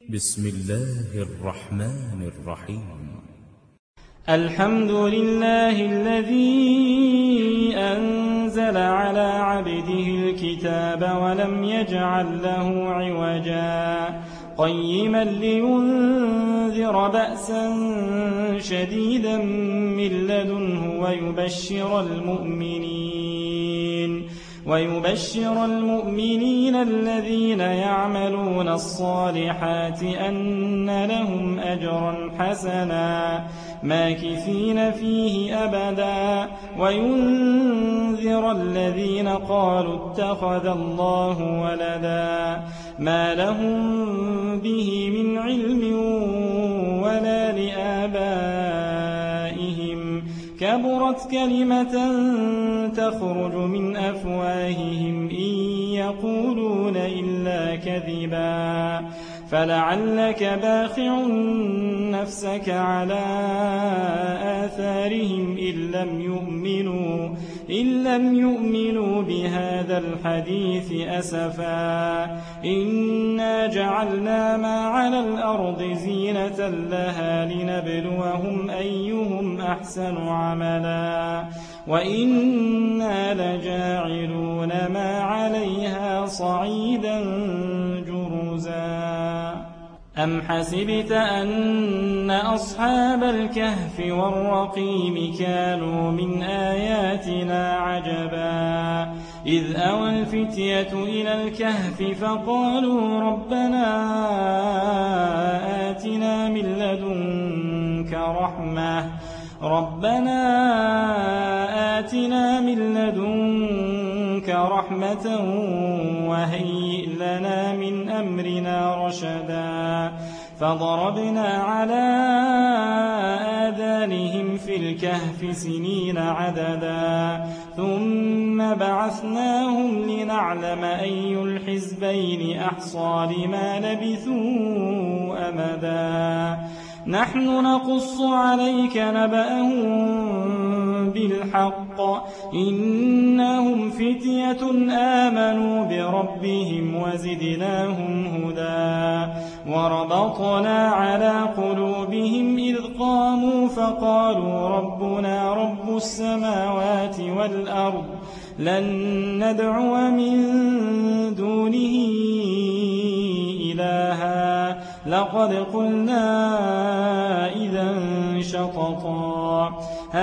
بسم الله الرحمن الرحيم. الحمد لله الذي أنزل على عبده الكتاب ولم يجعل له عوجا قيما لينذر بأسا شديدا من لدنه ويبشر المؤمنين الذين يعملون الصالحات أن لهم أجرا حسنا ماكثين فيه أبدا وينذر الذين قالوا اتخذ الله ولدا ما لهم به من علم ولا لآبائهم كبرت كلمة تخرج من أفواههم إن يقولون إلا كذبا فلعلك باخع نفسك على آثارهم إن لم يؤمنوا بهذا الحديث أسفا إنا جعلنا ما على الأرض زينة لها لنبلوهم أيهم أحسن عملا وإنا لجاعلون ما عليها صعيدا جرزا أم حسبت أن أصحاب الكهف والرقيم كانوا من آياتنا عجبا إذ أوى الفتية إلى الكهف فقالوا ربنا آتنا من لدنك رحمة وهيئ لنا من أمرنا رشدا فضربنا على آذانهم في الكهف سنين عددا ثم بعثناهم لنعلم أي الحزبين أحصى لما لبثوا أمدا نحن نقص عليك نبأهم بالحق إنهم فتية آمنوا بربهم وزدناهم هدى وربطنا على قلوبهم إذ قاموا فقالوا ربنا رب السماوات والأرض لن ندعو من دونه إلها لقد قلنا إذا شططا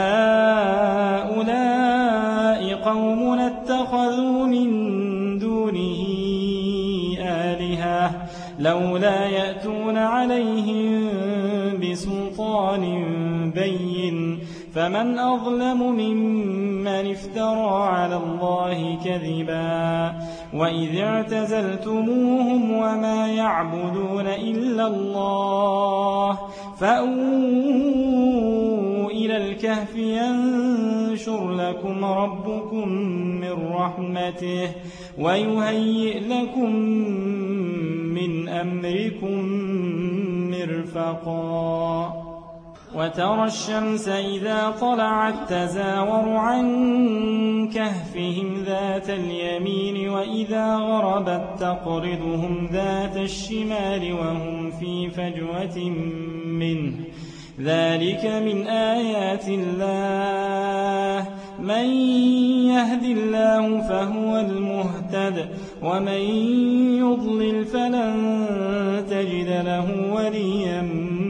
هؤلاء قومنا اتخذوا من دونه آلهة لولا يأتون عليهم بسلطان بين فمن أظلم ممن افترى على الله كذبا وإذ اعتزلتموهم وما يعبدون إلا الله فأووا إلى الكهف ينشر لكم ربكم من رحمته ويهيئ لكم من أمركم مرفقا وترى الشمس إذا طلعت تزاور عن كهفهم ذات اليمين وإذا غربت تقرضهم ذات الشمال وهم في فجوة منه ذلك من آيات الله من يهد الله فهو المهتد ومن يضلل فلن تجد له وليا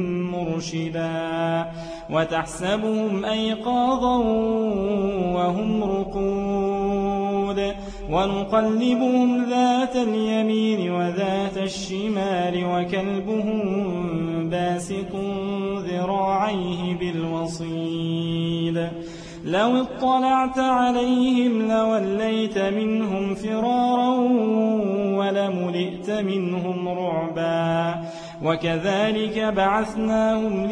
مرشدا وتحسبهم أيقاظا وهم رقود ونقلبهم ذات اليمين وذات الشمال وكلبهم باسط ذراعيه بالوصيد لو اطلعت عليهم لوليت منهم فرارا ولملئت منهم رعبا وكذلك بعثناهم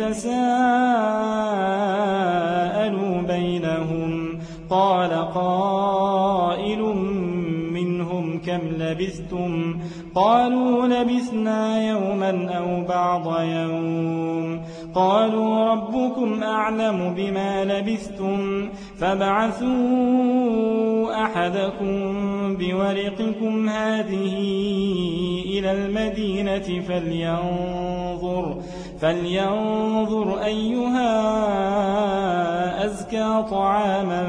ليتساءلوا بينهم قال قائل منهم كم لبثتم قالوا لبثنا يوما أو بعض يوم قالوا ربكم أعلم بما لبثتم فابعثوا أحدكم بورقكم هذه إلى المدينة فلينظر أيها أزكى طعاما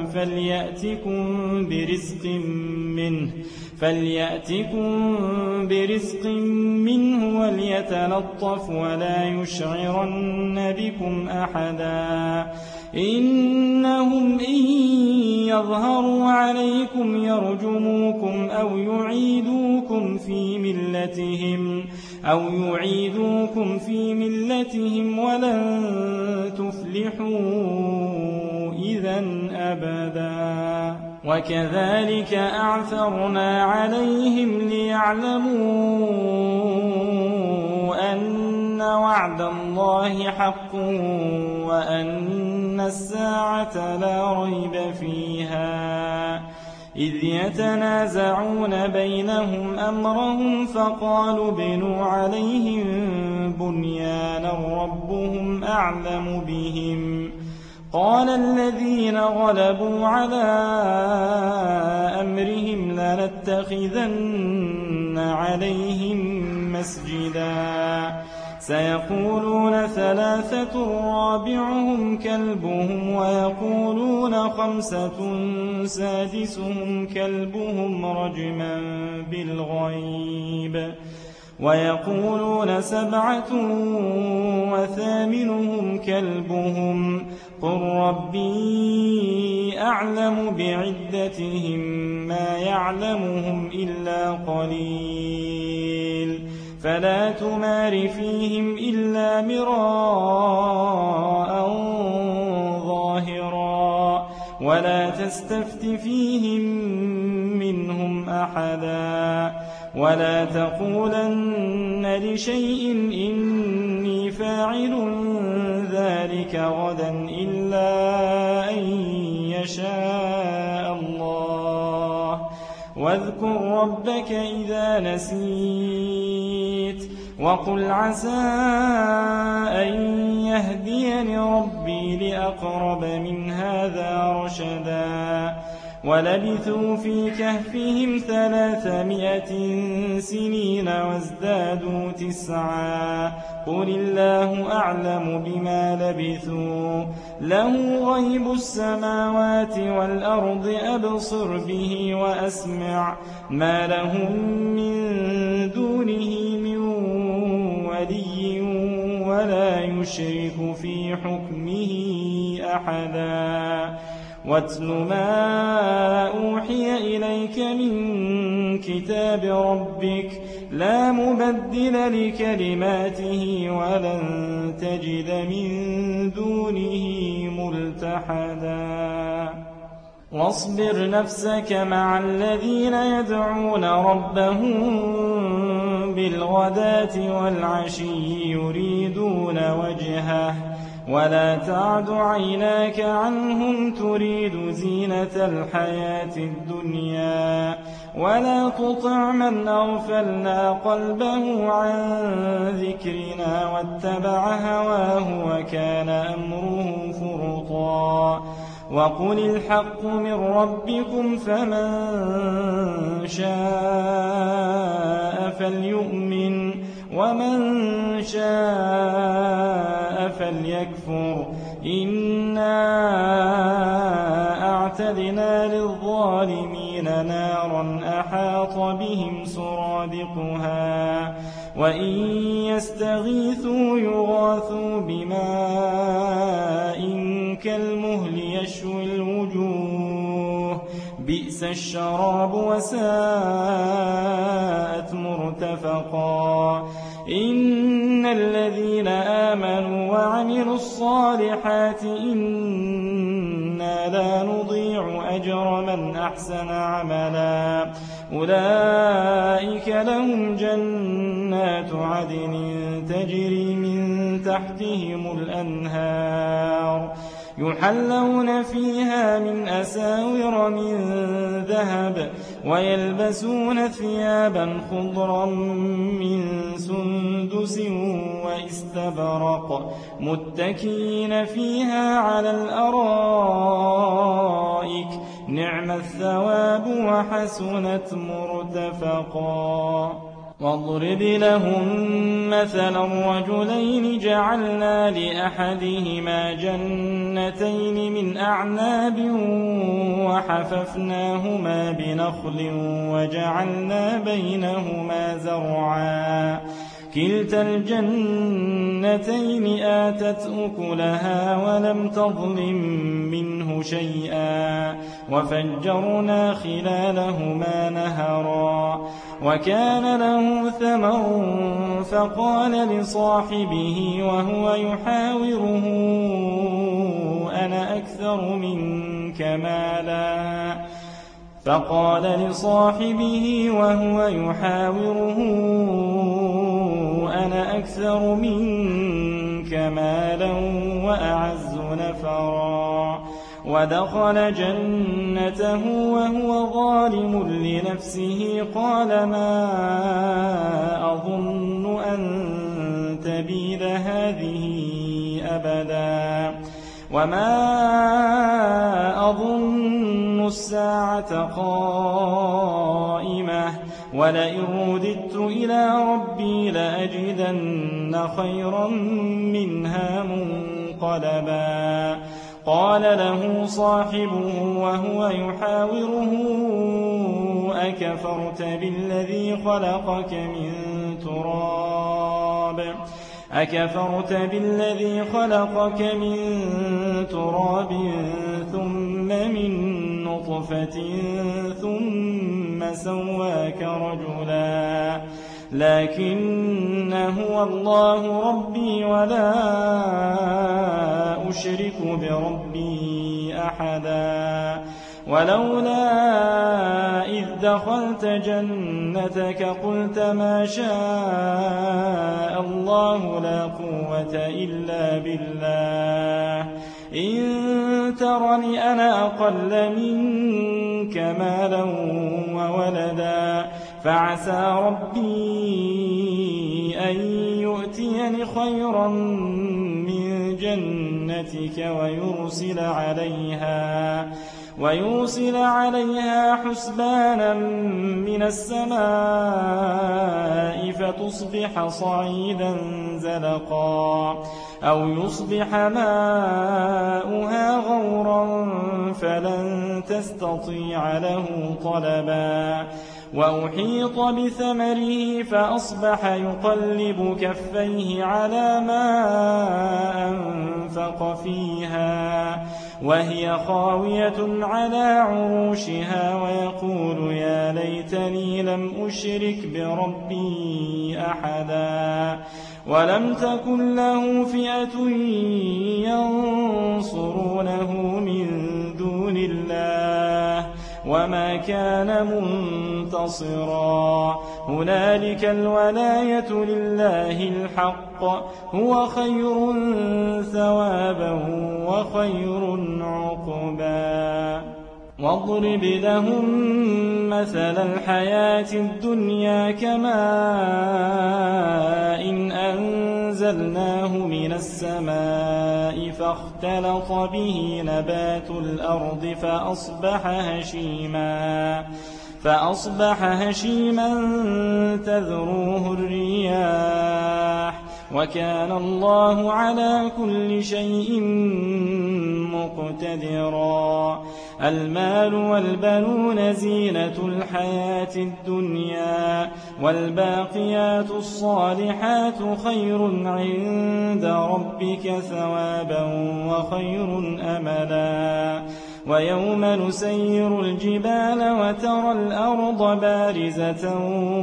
فليأتكم برزق منه وليتلطف ولا يشعرن بكم أحدا إنهم إن يظهروا عليكم يرجموكم أو يعيدوكم في ملتهم ولن تفلحوا إذن أبدا وكذلك أعثرنا عليهم ليعلموا أن وعد الله حق وأن الساعة لا ريب فيها إذ يتنازعون بينهم أمرهم فقالوا ابنوا عليهم بنيانا ربهم أعلم بهم قال الذين غلبوا على أمرهم لنتخذن عليهم مسجدا سيقولون 3 رابعهم كلبهم ويقولون 5 سادسهم كلبهم رجما بالغيب ويقولون 7 وثامنهم كلبهم قل ربي أعلم بعدتهم ما يعلمهم إلا قليل فلا تمار فيهم إلا مراء ظاهرا ولا تستفت فيهم منهم أحدا ولا تقولن لشيء إني فاعل ذلك غدا إلا أن يشاء الله واذكر ربك إذا نسيت وقل عسى أن يهديني ربي لأقرب من هذا رشدا ولبثوا في كهفهم 300 سنين وازدادوا 9 قل الله أعلم بما لبثوا له غيب السماوات والأرض أبصر به وأسمع ما لهم من دونه من ولي ولا يشرك في حكمه أحدا واتل ما أوحي إليك من كتاب ربك لا مبدل لكلماته ولن تجد من دونه ملتحدا واصبر نفسك مع الذين يدعون ربهم بالغداة والعشي يريدون وجهه ولا تعد عيناك عنهم تريد زينة الحياة الدنيا ولا تطع من أغفلنا قلبه عن ذكرنا واتبع هواه وكان أمره فرطا وقل الحق من ربكم فمن شاء فليؤمن ومن شاء فليكفر إنا أعتدنا للظالمين نارا أحاط بهم سرادقها وإن يستغيثوا يغاثوا بماء كالمهل يشوي الوجوه بئس الشراب وساءت مرتفقا إن الذين آمنوا وعملوا الصالحات إنا لا نضيع أجر من أحسن عملا أولئك لهم جنات عدن تجري من تحتهم الأنهار يحلون فيها من أساور من ذهب ويلبسون ثيابا خضرا من سندس وإستبرق متكئين فيها على الأرائك نعم الثواب وحسنت مرتفقا واضرب لهم مثلا رجلين جعلنا لأحدهما جنتين من أعناب وحففناهما بنخل وجعلنا بينهما زرعا كلتا الجنتين آتت أكلها ولم تظلم منه شيئا وفجرنا خلالهما نهرا وكان له ثمر فقال لصاحبه وهو يحاوره أنا أكثر منك مالا وأعز نفرا ودخل جنته وهو ظالم لنفسه قال ما أظن أن تبيد هذه أبدا وما أظن الساعة قائمة ولئن رددت إلى ربي لأجدن خيرا منها منقلبا قال له صاحبه وهو يحاوره أكفرت بالذي خلقك من تراب ثم من نطفة ثم سواك رجلا لكن هو الله ربي ولا أشرك بربي أحدا ولولا إذ دخلت جنتك قلت ما شاء الله لا قوة إلا بالله إن ترني أنا أقل منك مالا وولدا فعسى ربي أن يؤتيني خيرا من جنتك ويرسل عليها حسبانا من السماء فتصبح صعيدا زلقا أو يصبح ماؤها غورا فلن تستطيع له طلبا وأحيط بثمره فأصبح يقلب كفيه على ما أنفق فيها وهي خاوية على عروشها ويقول يا ليتني لم أشرك بربي أحدا ولم تكن له فئة ينصرونه من دون الله وما كان منتصرا هنالك الولاية لله الحق هو خير ثوابا وخير عقبا واضرب لهم مثل الحياة الدنيا كماء إن أنزلناه من السماء فاختلط به نبات الأرض فأصبح هشيما تذروه الرياح وكان الله على كل شيء مقتدرا المال والبنون زينة الحياة الدنيا والباقيات الصالحات خير عند ربك ثوابا وخير أملا ويوم نسير الجبال وترى الأرض بارزة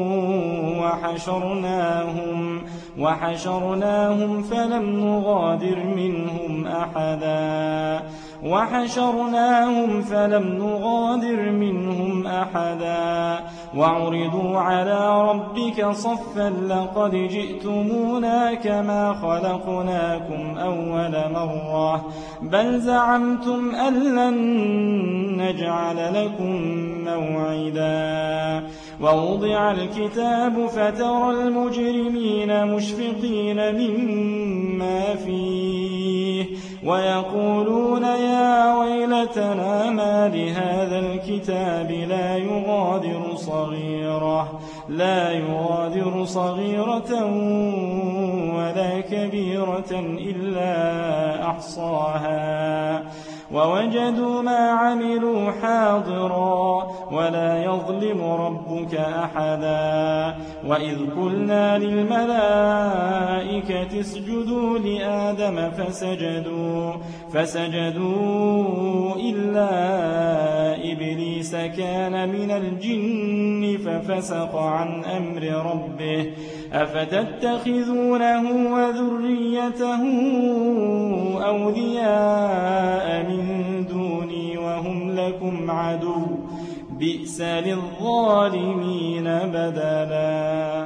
وحشرناهم فلم نغادر منهم أحدا وعرضوا على ربك صفا لقد جئتمونا كما خلقناكم أول مرة بل زعمتم أن لن نجعل لكم موعدا ووضع الكتاب فترى المجرمين مشفقين مما فيه ويقولون يا ويلتنا ما لهذا الكتاب لا يغادر صغيرة ولا كبيرة إلا أحصاها ووجدوا ما عملوا حاضرا ولا يظلم ربك أحدا وإذ قلنا للملائكة اسجدوا لآدم فسجدوا إلا إبليس كان من الجن ففسق عن أمر ربه أفتتخذونه وذريته أولياء من دوني وهم لكم عدو بئس للظالمين بدلا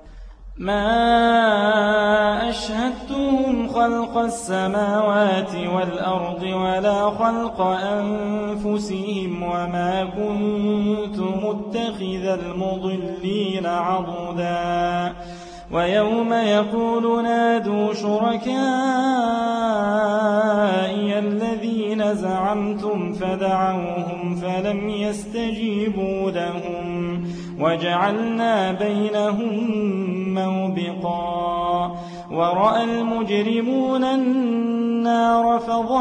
ما أشهدتهم خلق السماوات والأرض ولا خلق أنفسهم وما كنت متخذ المضلين عضدا ويوم يقول نادوا شركائي الذين زعمتم فدعوهم فلم يستجيبوا لهم وجعلنا بينهم موبقا ورأى المجرمون النار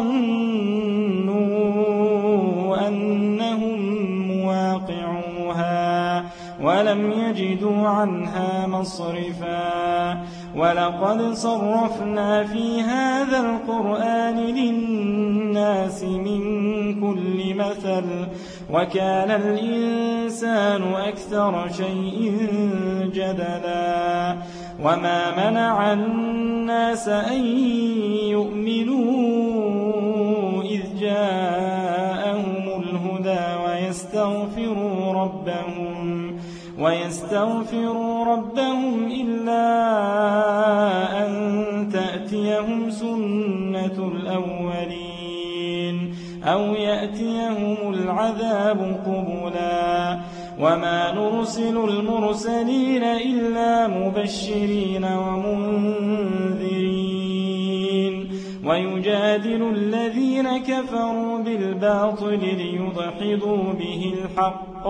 فظنوا أنهم مواقعوها ولم يجدوا عنها مصرفا ولقد صرفنا في هذا القرآن للناس من كل مثل وكان الإنسان أكثر شيء جدلا وما منع الناس أن يؤمنوا إذ جاءهم الهدى ويستغفروا ربهم إلا أن تأتيهم سنة الأولين أو يأتيهم العذاب قبلا وما نرسل المرسلين إلا مبشرين ومنذرين ويجادل الذين كفروا بالباطل ليدحضوا به الحق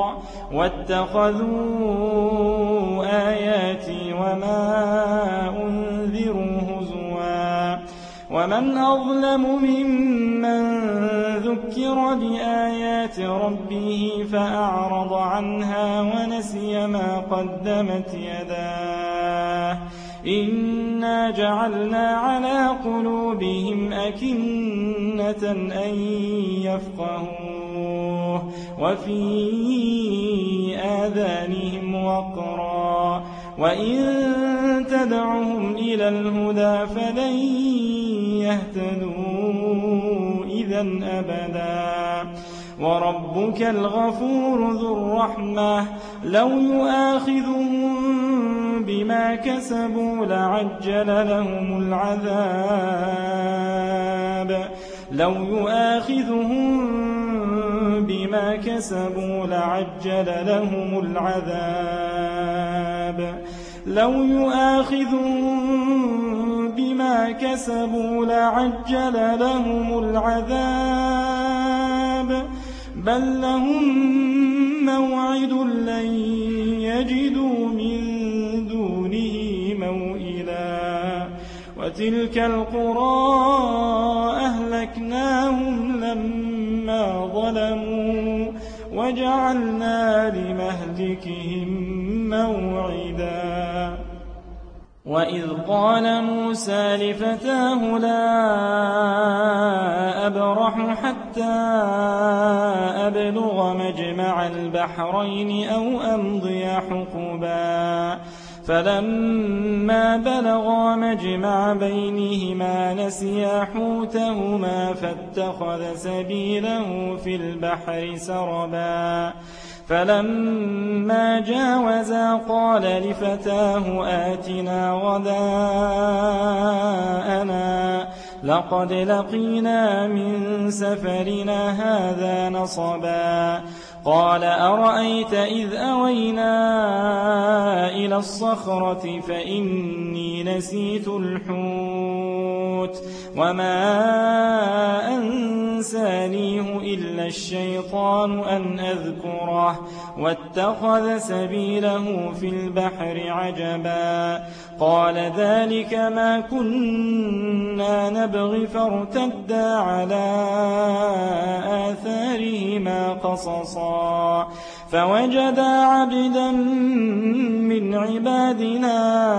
واتخذوا آياتي وما أنذروا هزوا ومن أظلم ممن ذكر بآيات ربه فأعرض عنها ونسي ما قدمت يداه إنا جعلنا على قلوبهم أكنة أن يفقهوه وفي آذانهم وقرا وإن تدعهم إلى الهدى فلن يهتدوا إذا أبدا وربك الغفور ذو الرحمة لو يؤاخذهم بما كسبوا لعجل لهم العذاب بل لهم موعد لن يجدوا من دونه موئلا وتلك القرى أهلكناهم لما ظلموا وجعلنا لمهلكهم موعدا وإذ قال موسى لفتاه لا أبرح حتى أبلغ مجمع البحرين أو أمضي حقبا فلما بلغا مجمع بينهما نسيا حوتهما فاتخذ سبيله في البحر سربا فلما جاوزا قال لفتاه آتنا غداءنا لقد لقينا من سفرنا هذا نصبا قال أرأيت إذ أوينا إلى الصخرة فإني نسيت الحوت وما أنسانيه إلا الشيطان أن أذكره واتخذ سبيله في البحر عجبا قال ذلك ما كنا نبغي فارتدا على آثارهما قصصا فوجدا عبدا من عبادنا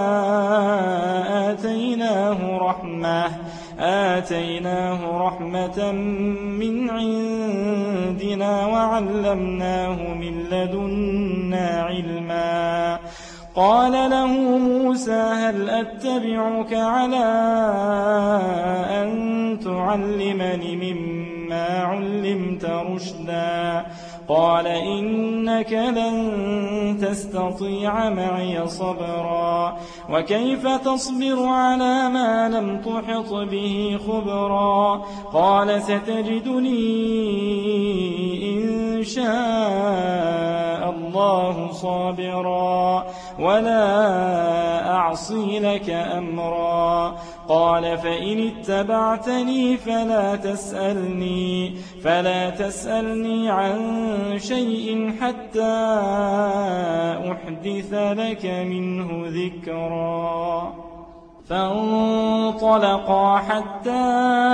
آتيناه رحمة من عندنا وعلمناه من لدنا علما قال له موسى هل أتبعك على أن تعلمني مما علمت رشدا قال إنك لن تستطيع معي صبرا وكيف تصبر على ما لم تحط به خبرا قال ستجدني إن شاء الله صابرا ولا أعصي لك أمرا قال فإن اتبعتني فلا تسألني عن شيء حتى أحدث لك منه ذكرا فانطلقا حتى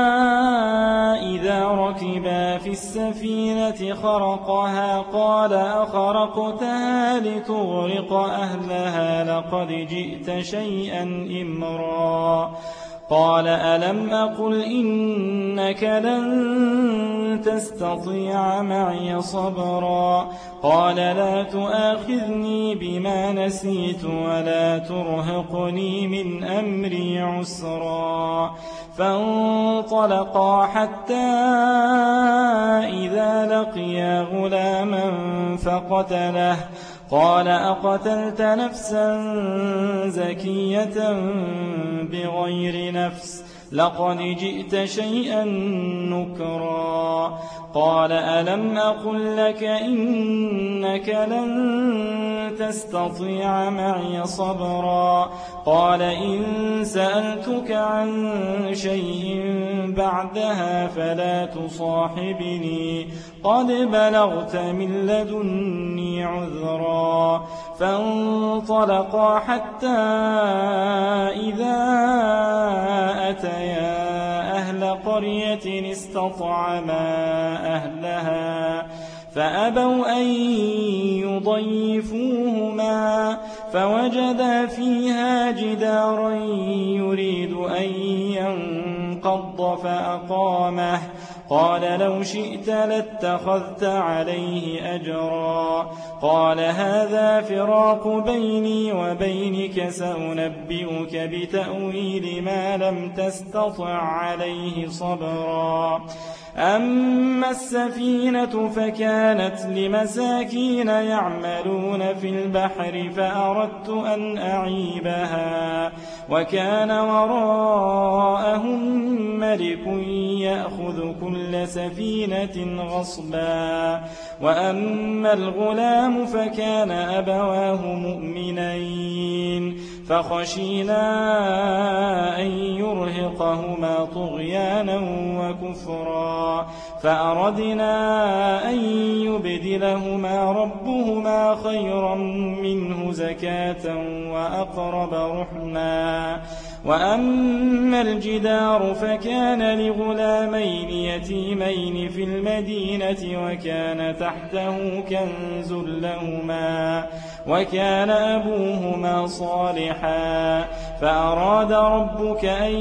إذا ركبا في السفينة خرقها قال أخرقتها لتغرق أهلها لقد جئت شيئا إمرا قال ألم أقل إنك لن تستطيع معي صبرا قال لا تؤاخذني بما نسيت ولا ترهقني من أمري عسرا فانطلقا حتى إذا لقيا غلاما فقتله قال أقتلت نفسا زكية بغير نفس لقد جئت شيئا نكرا قال ألم أقل لك إنك لن تستطيع معي صبرا قال إن سألتك عن شيء بعدها فلا تصاحبني قد بلغت من لدني عذرا فانطلقا حتى إذا أتيا أهل قرية استطعما أهلها فأبوا أن يضيفوهما فوجدا فيها جدارا يريد أن ينقض فأقامه قال لو شئت لاتخذت عليه أجرا قال هذا فراق بيني وبينك سأنبئك بتأويل ما لم تستطع عليه صبرا أما السفينة فكانت لمساكين يعملون في البحر فأردت أن أعيبها وكان وراءهم ملك يأخذ كل سفينة غصبا وأما الغلام فكان أبواه مؤمنين فخشينا أن يرهقهما طغيانا وكفرا فأردنا أن يبدلهما ربهما خيرا منه زكاة وأقرب رحما وأما الجدار فكان لغلامين يتيمين في المدينة وكان تحته كنز لهما وكان أبوهما صالحا فأراد ربك أن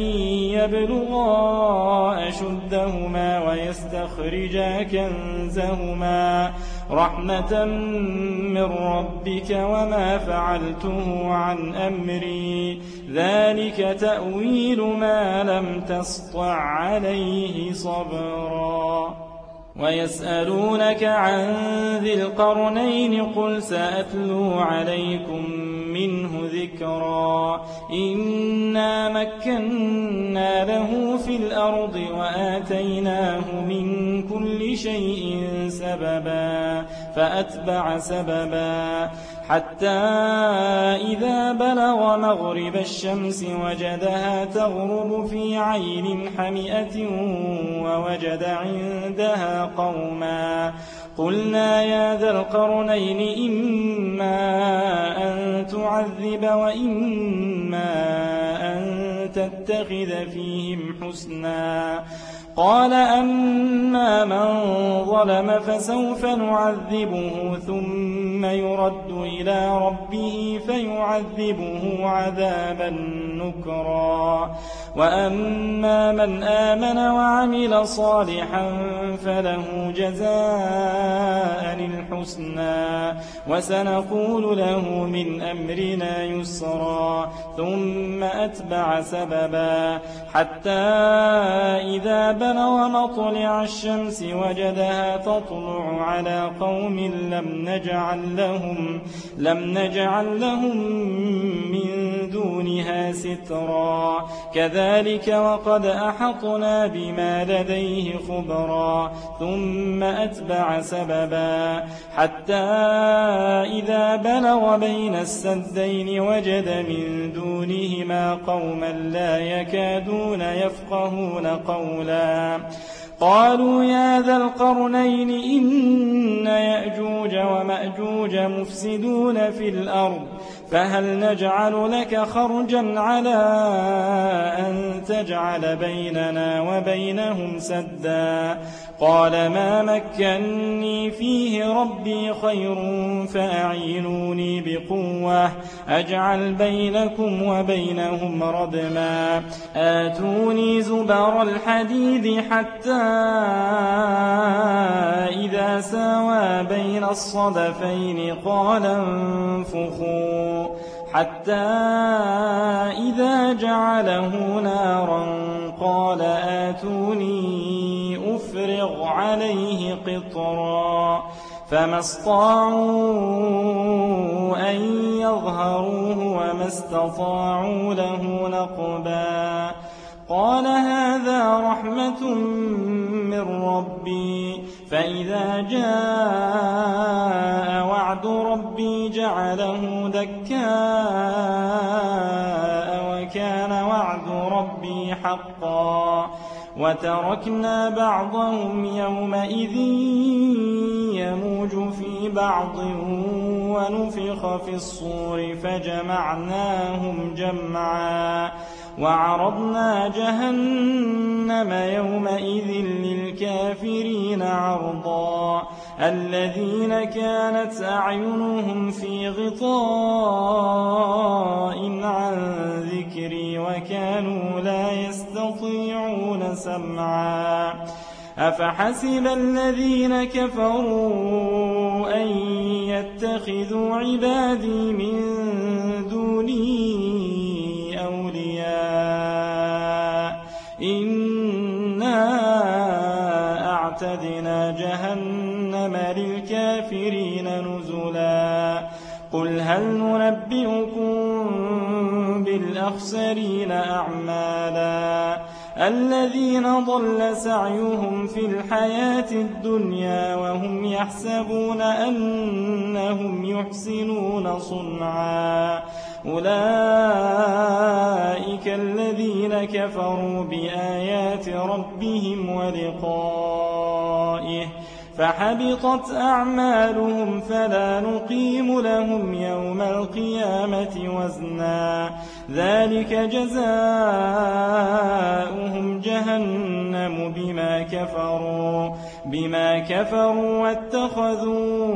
يبلغا أشدهما ويستخرجا كنزهما رحمة من ربك وما فعلته عن أمري ذلك تأويل ما لم تسطع عليه صبرا ويسألونك عن ذي القرنين قل سأتلو عليكم منه ذكرا إنا مكنا له في الأرض وآتيناه من كل شيء سببا فأتبع سببا حتى إذا بلغ مغرب الشمس وجدها تغرب في عين حمئة ووجد عندها قوما قلنا يا ذا القرنين إما أن تعذب وإما أن تتخذ فيهم حسنا قال أما من ظلم فسوف نعذبه ثم يرد إلى ربه فيعذبه عذابا نكرا وأما من آمن وعمل صالحا فله جزاء الحسنى وسنقول له من أمرنا يسرا ثم أتبع سببا حتى إذا بلغ مطلع الشمس وجدها تطلع على قوم لم نجعل لهم من دونها سترا كذلك وقد أحطنا بما لديه خبرا ثم أتبع سببا حتى إذا بلغ بين السدين وجد من دونهما قوما لا يكادون يفقهون قولا قالوا يا ذا القرنين إن يأجوج ومأجوج مفسدون في الأرض فهل نجعل لك خرجا على أن تجعل بيننا وبينهم سدا قال ما مكني فيه ربي خير فأعينوني بقوة أجعل بينكم وبينهم ردما آتوني زبر الحديد حتى إذا ساوى بين الصدفين قال انفخوا حتى إذا جعله نارا قال آتوني أفرغ عليه قطرا فما استطاعوا أن يظهروه وما استطاعوا له نقبا قال هذا رحمة من ربي فإذا جاء وعد ربي جعله دكاء وكان وعد ربي حقا وتركنا بعضهم يومئذ يموج في بعض ونفخ في الصور فجمعناهم جمعا وعرضنا جهنم يومئذ للكافرين عرضا الذين كانت أعينهم في غطاء عن ذكري وكانوا لا يستطيعون سمعا أفحسب الذين كفروا أن يتخذوا عبادي من دوني أولياء إنا أعتدنا جهنم للكافرين نزلا قل هل ننبئكم بالأخسرين أعمالا الذين ضل سعيهم في الحياة الدنيا وهم يحسبون أنهم يحسنون صنعا أولئك الذين كفروا بآيات ربهم ولقائه فحبطت أعمالهم فلا نقيم لهم يوم القيامة وزنا ذلك جزاؤهم جهنم بما كفروا واتخذوا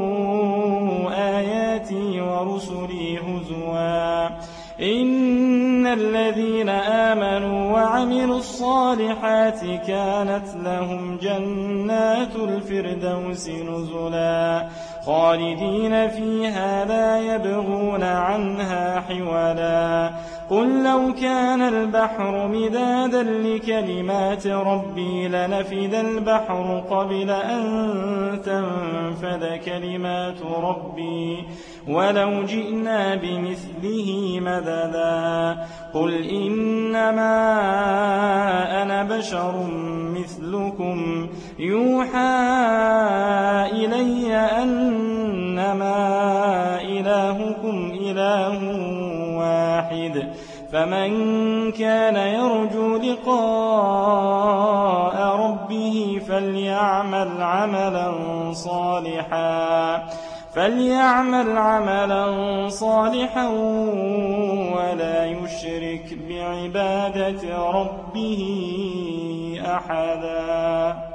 آياتي ورسلي هزوا إن الذين آمنوا وعملوا الصالحات كانت لهم جنات الفردوس نزلا خالدين فيها لا يبغون عنها حولا قل لو كان البحر مدادا لكلمات ربي لنفد البحر قبل أن تنفد كلمات ربي ولو جئنا بمثله مددا قل إنما أنا بشر مثلكم يوحى إلي أن فمن كان يرجو لقاء ربه فليعمل عملا صالحا ولا يشرك بعبادة ربه أحدا.